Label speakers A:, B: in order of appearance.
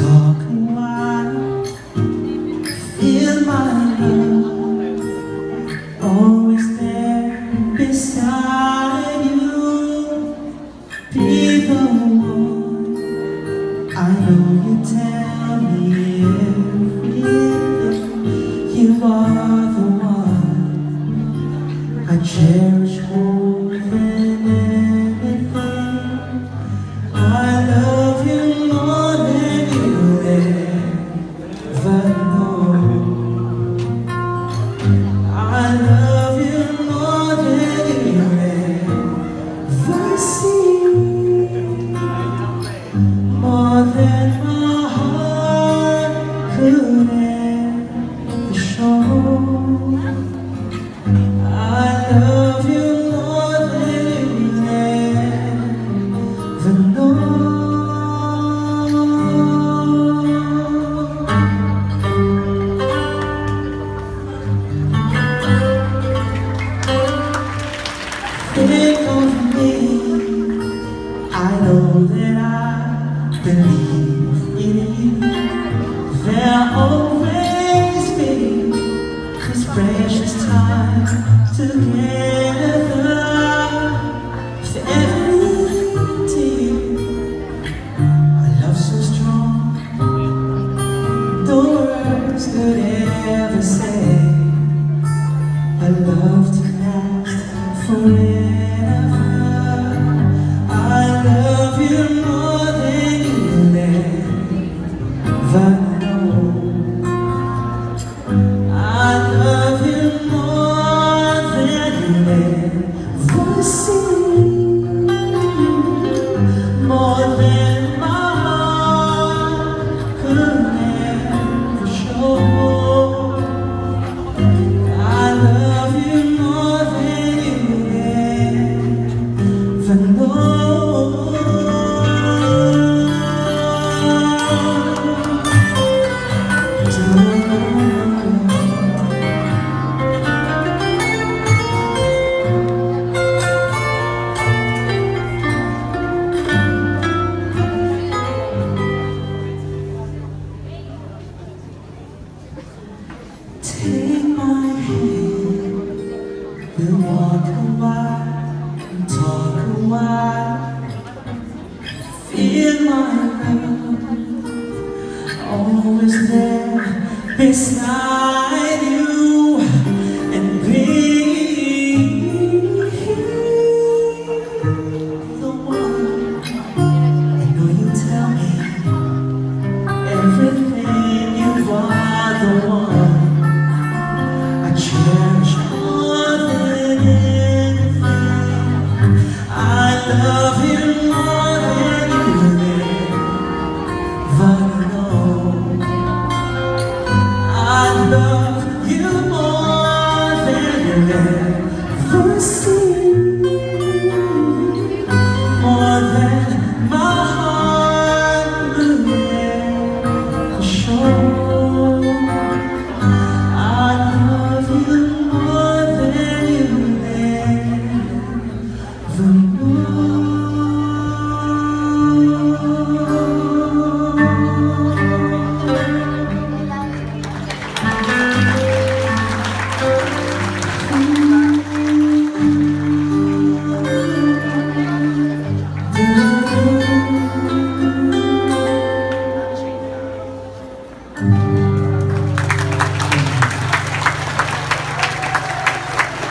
A: talk a while, feel my love, always there beside you. Be the one, I know you tell me everything. You are the one I cherish more than anything. I love you more than you ever know. I love you more than you ever see, more than my heart could ever show. I love you more than you ever know. Think of me, I know that I believe in you. There'll always be this precious time together. With every tear, a love so strong, no words could ever say. A love to last forever. I love you more than you'll ever know. I love you more than you'll ever see, more than my heart could ever show. I love you more than you ever know. Take my hand, we'll walk a while and talk a while. Feel my love, always there beside you. And be the one, I know you tell me everything. You are the one I cherish more than anything. I love you more than you ever know. I love you more than you ever see, more than my heart will ever show. I love you more than you ever know.